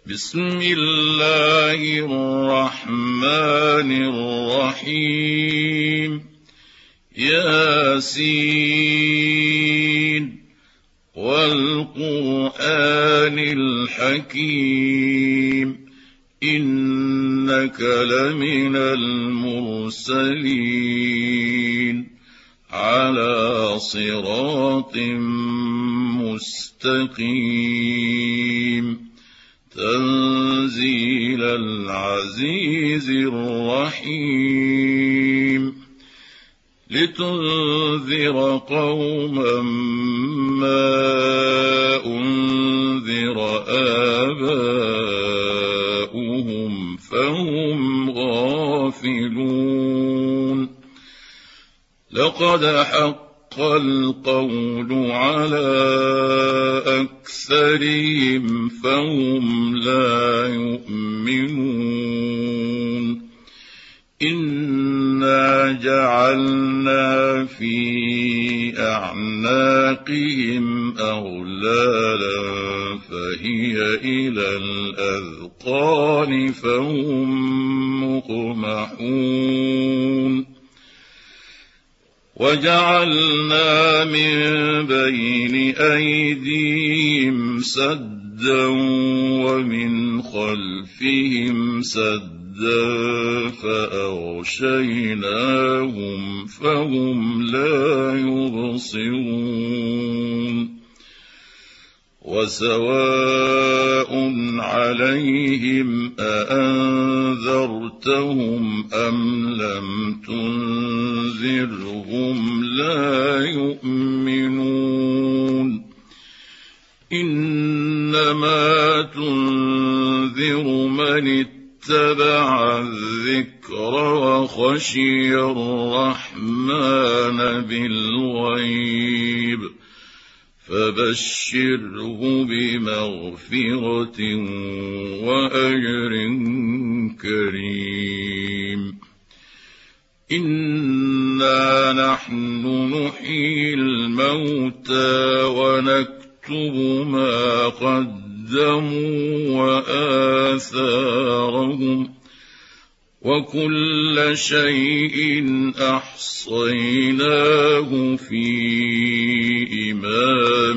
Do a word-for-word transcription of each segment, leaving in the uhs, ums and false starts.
بسم الله الرحمن الرحيم ياسين والقرآن الحكيم إنك لمن المرسلين على صراط مستقيم تنزيل العزيز الرحيم لتنذر قوما ما أنذر آباؤهم فهم غافلون لقد حق القول على أكثرهم فهم لا يؤمنون إنا جعلنا في أعناقهم أغلالا فهي إلى الأذقان فهم مقمحون وجعلنا من بين أيديهم سدا ومن خلفهم سدا فأغشيناهم فهم لا يبصرون وسواء عليهم أأنذرتهم أم لم تنذرهم لا يؤمنون إنما تنذر من اتبع الذكر وخشي الرحمن بالغيب فبشره بمغفرة وأجر كريم إنا نحن نحيي الموتى ونكتب ما قدموا وآثارهم وكل شيء أحصيناه في إمام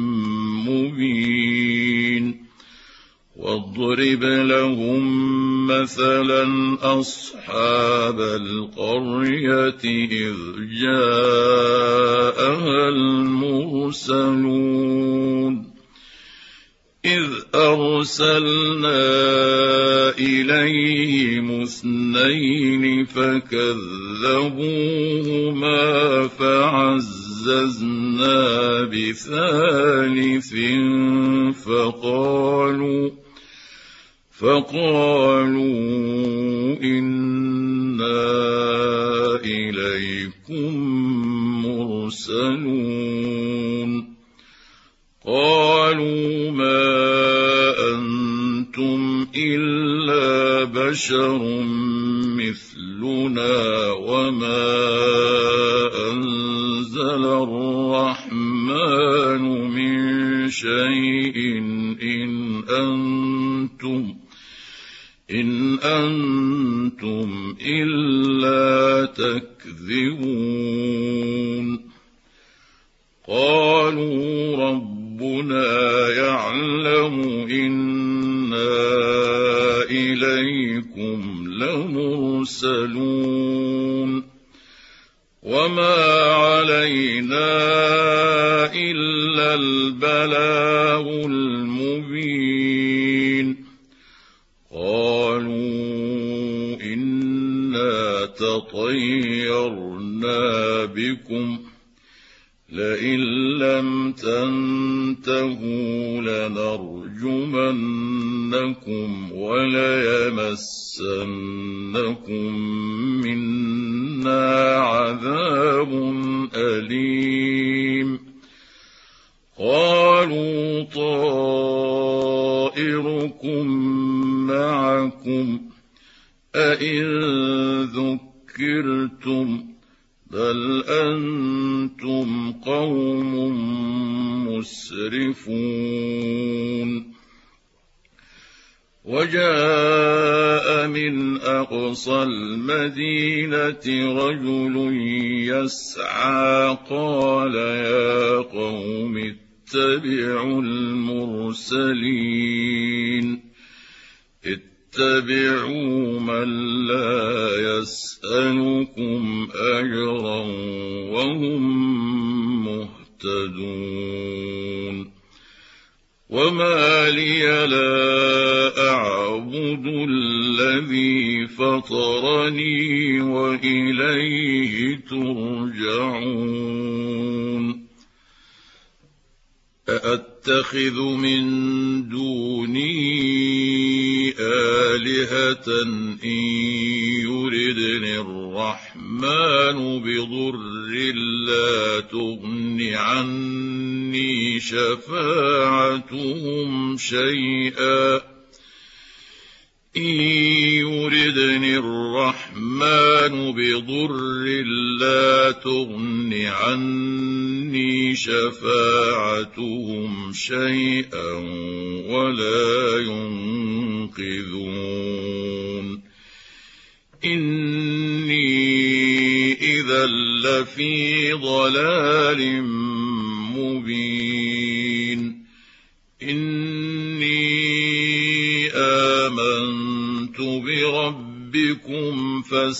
مبين واضرب لهم مثلا أصحاب القرية إذ جاءها المرسلون إذ أرسلنا إليهم اثنين فكذبوهما فعززنا بثالث فقالوا فقالوا إنا إليكم مرسلون قالوا ما أنتم إلا بشر مثلنا وما أنزل الرحمن من شيء إن أنتم إن أنتم إلا تكذبون قالوا ربنا يعلم إنا إليكم لمرسلون وما علينا إلا البلاغ المبين قالوا إنا تطيرنا بكم لئن لم تنتهوا لنرجمنكم وليمسنكم منا عذاب أليم قالوا طائركم معكم أئن ذكرتم بل أنتم قوم مسرفون وجاء من أقصى المدينة رجل يسعى قال يا قوم اتبعوا المرسلين اتبعوا من لا يسألكم أجرا وهم مهتدون وما لي لا أعبد الذي فطرني وإليه ترجعون أأتخذ من دونه آلهة إن يردني الرحمن بضر لا تغن عني شفاعتهم شيئا إن يردني الرحمن بضر لا تغن عني شفاعتهم شيئا ولا ينقذون إني إذا لفي ضلال مبين إني آمنت بربكم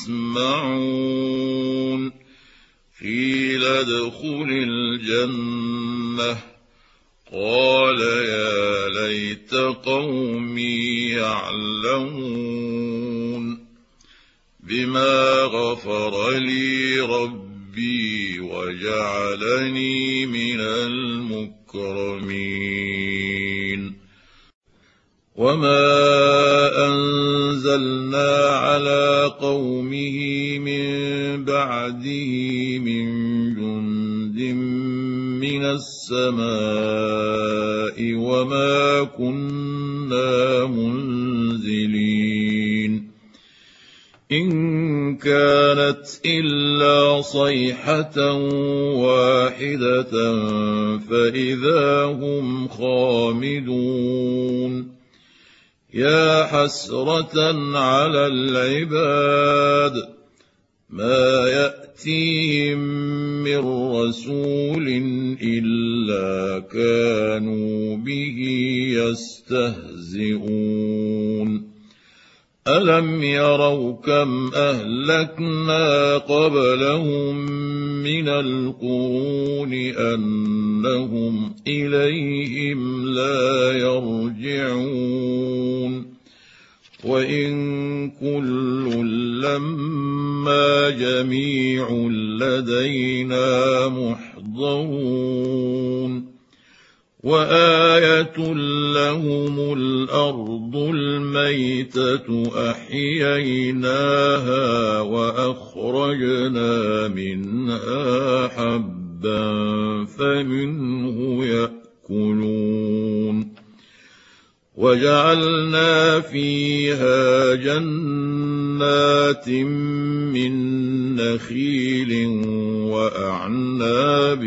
فاسمعون قيل ادخل الجنة قال يا ليت قومي يعلمون بما غفر لي ربي وجعلني من المكرمين وما أنزلنا على قومه من بعده من جند من السماء وما كنا منزلين إن كانت إلا صيحة واحدة فإذا هم خامدون يا حسرة على العباد ما يأتيهم من رسول إلا كانوا به يستهزئون ألم يروا كم أهلكنا قبلهم من القرون أنهم إليهم لا يرجعون وإن كل لما جميع لدينا محضرون وآية لهم الأرض الميتة أحييناها وأخرجنا منها حبا فمنه يأكلون وجعلنا فيها جنات من نخيل وأعناب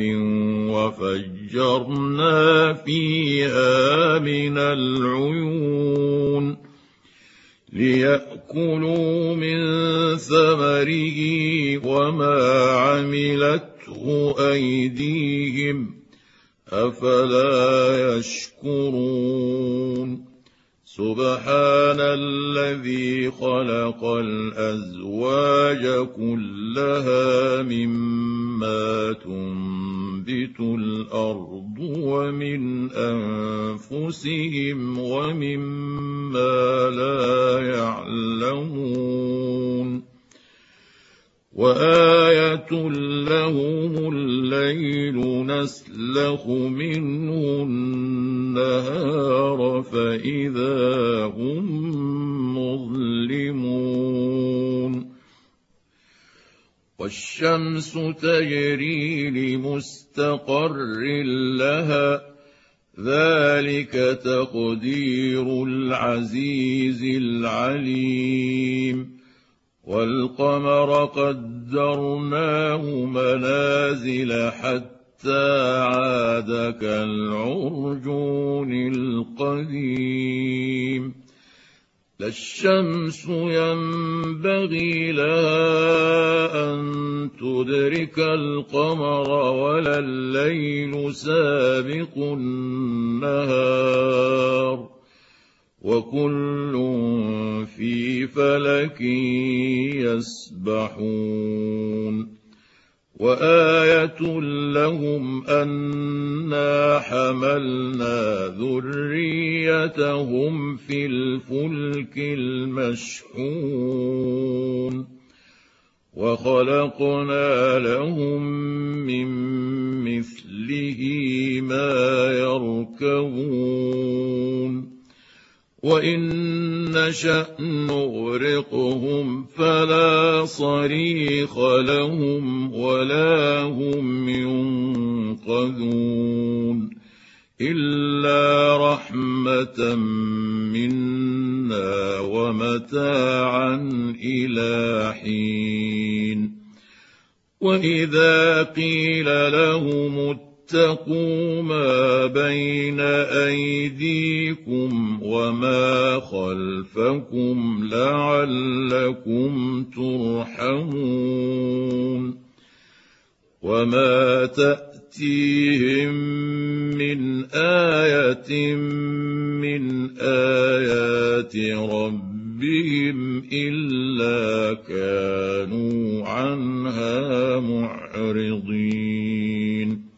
وفجرنا فيها من العيون ليأكلوا من ثمره وما عملته أيديهم أفلا يشكرون سبحان الذي خلق الأزواج كلها مما تنبت الأرض ومن أنفسهم ومما لا يعلمون وآية لهم الليل نسلخ منه النهار فإذا هم مظلمون والشمس تجري لمستقر لها ذلك تقدير العزيز العليم والقمر قدرناه منازل حتى عاد كالعرجون القديم لا الشمس ينبغي لها أن تدرك القمر ولا الليل سابق النهار وكل في فلك يسبحون وآية لهم أنا حملنا ذريتهم في الفلك المشحون وخلقنا لهم من مثله ما يركبون وإن نشأ نغرقهم فلا صريخ لهم ولا هم ينقذون إلا رحمة منا ومتاعا إلى حين وإذا قيل لهم اتقوا ما بين أيديكم وما خلفكم لعلكم ترحمون وما تأتيهم من آية من آيات ربهم إلا كانوا عنها معرضين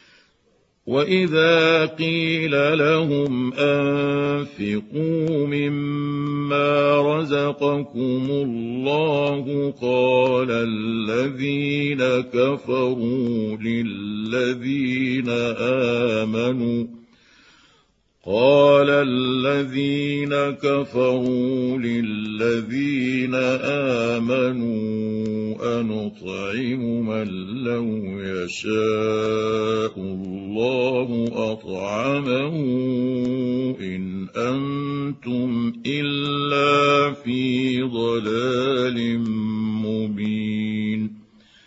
وإذا قيل لهم أنفقوا مما رزقكم الله قال الذين كفروا للذين آمنوا قال الذين كفروا للذين آمنوا أنطعم من لو يشاء الله أطعمه إن أنتم إلا في ضلال مبين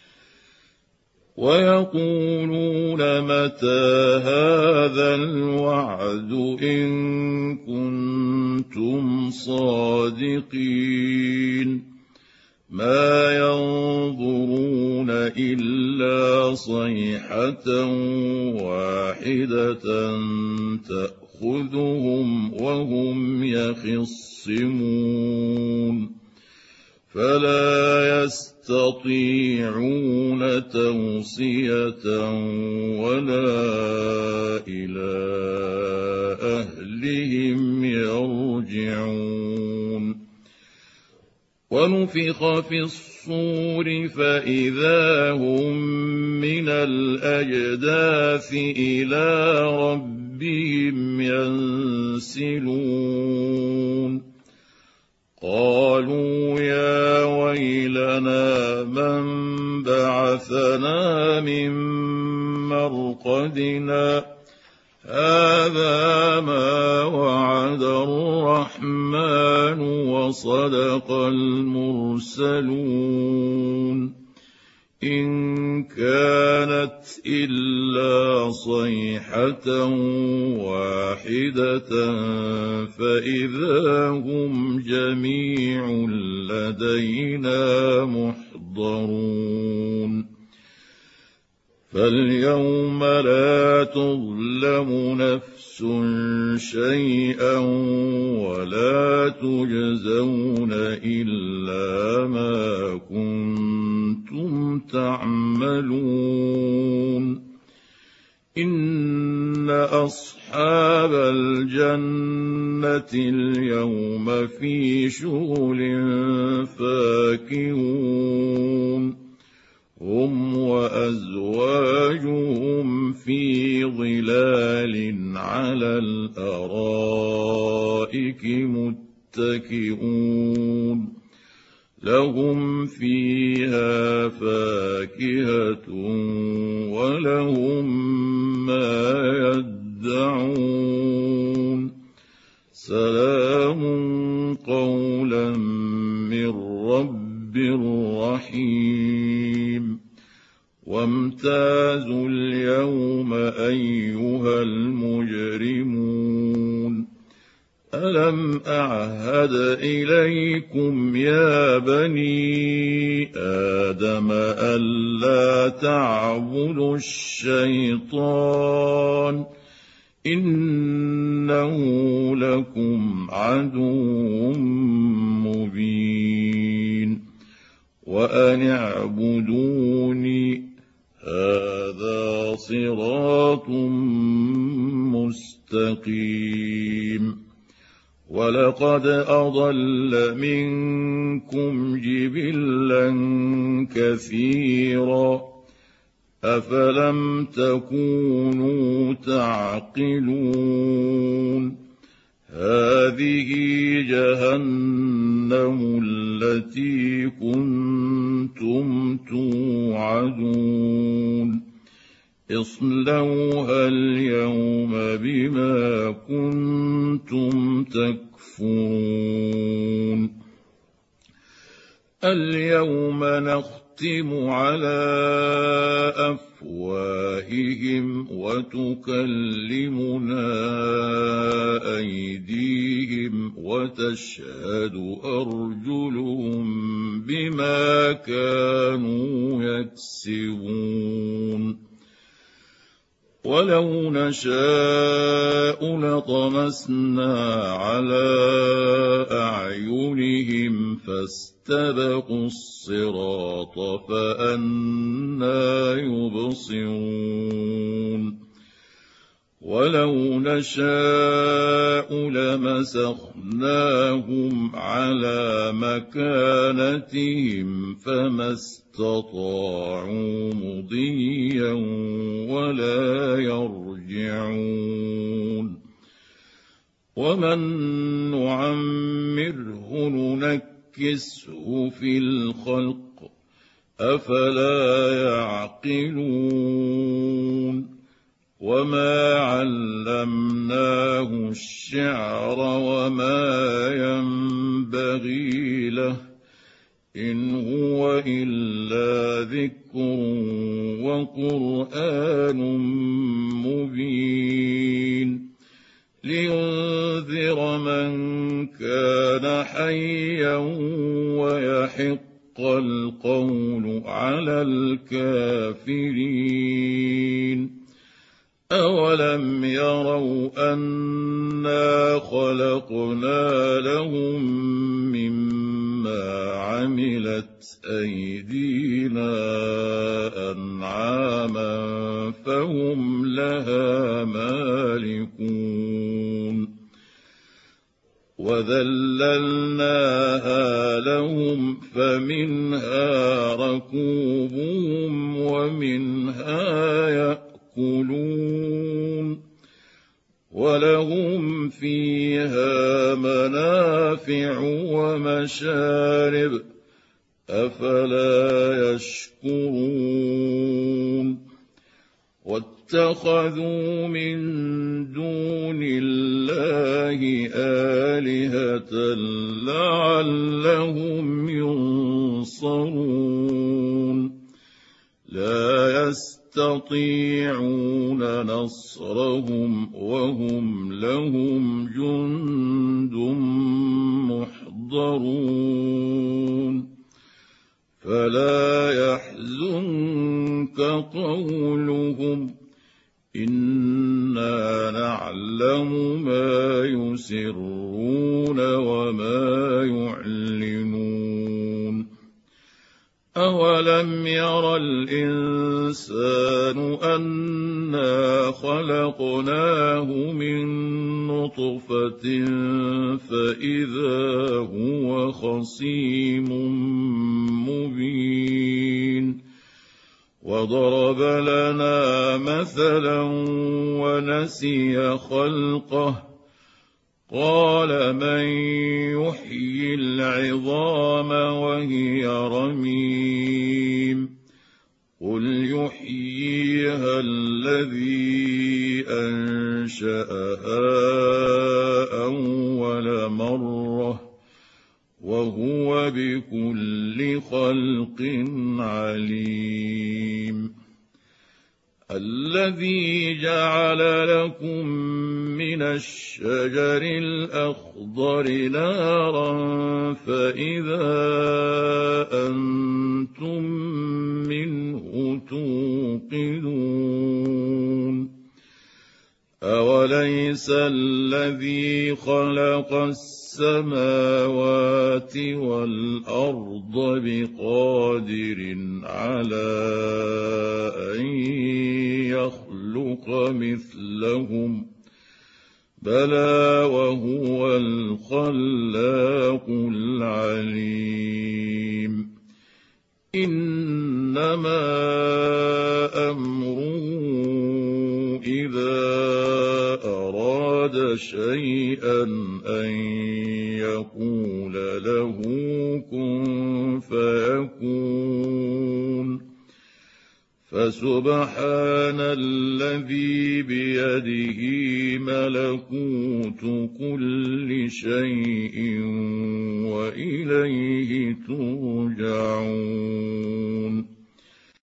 ويقولون متى هذا الوعد إن كنتم صادقين ما ينظرون إلا صيحة واحدة تأخذهم وهم يخصمون فلا يستطيعون توصية ولا إلى أهلهم يرجعون ونفخ في الصور فإذا هم من الأجداث إلى ربهم ينسلون قالوا يا ويلنا من بعثنا من مرقدنا هذا ما وعد الرحمن وصدق المرسلون إن كانت إلا صيحة واحدة فإذا هم جميع لدينا محضرون فاليوم لا تظلم نفس شيئا ولا تجزون إلا ما كنتم تعملون إن أصحاب الجنة اليوم في شغل فاكهون هم وأزواجهم في ظلال على الأرائك متكئون لهم فيها فاكهة ولهم ما يدعون سلام قولا من رب رحيم وامتازوا اليوم أيها المجرمون ألم أعهد إليكم يا بني آدم ألا تعبدوا الشيطان إنه لكم عدو مبين وأن اعبدوني هذا صراط مستقيم ولقد أضل منكم جبلا كثيرا أفلم تكونوا تعقلون هذه جهنم التي كنتم توعدون اصلوها اليوم بما كنتم تكفرون اليوم نختم على أفواههم وتكلمنا أيديهم وتشهد أرجلهم بما كانوا يكسبون ولو نشاء لطمسنا على أعينهم فاستبقوا الصراط فأنى يبصرون ولو نشاء لمسخناهم على مكانتهم فما استطاعوا مضيا ولا يرجعون ومن نعمره ننكسه في الخلق أفلا يعقلون وما علمناه الشعر وما ينبغي له إن هو إلا ذكر وقرآن مبين لينذر من كان حيا ويحق القول على الكافرين أولم يروا أنا خلقنا لهم مما عملت أيدينا أنعاما فهم لها مالكون وذللناها لهم فمنها ركوبهم ومنها يأكلون ولهم فيها منافع ومشارب أفلا يشكرون واتخذوا من دون الله آلهة لعلهم ينصرون لا يستطيعون نصرهم وهم لهم جند محضرون فلا يحزنك قولهم إنا نعلم ما يسرون وما يعلنون أولم ير الإنسان أنا خلقناه من نطفة فإذا هو خصيم مبين وضرب لنا مثلا ونسي خلقه قال من يحيي العظام وهي رميم قل يحييها الذي أنشأها أول مرة وهو بكل خلق عليم الذي جعل لكم من الشجر الأخضر نارا فإذا أنتم منه توقدون أوليس الذي خلق السماوات والأرض بقادر على أن يخلق مثلهم بلى وهو الخلاق العليم إنما أمره إذا أراد شيئا أن يقول له كن فيكون فسبحان الذي بيده ملكوت كل شيء وإليه ترجعون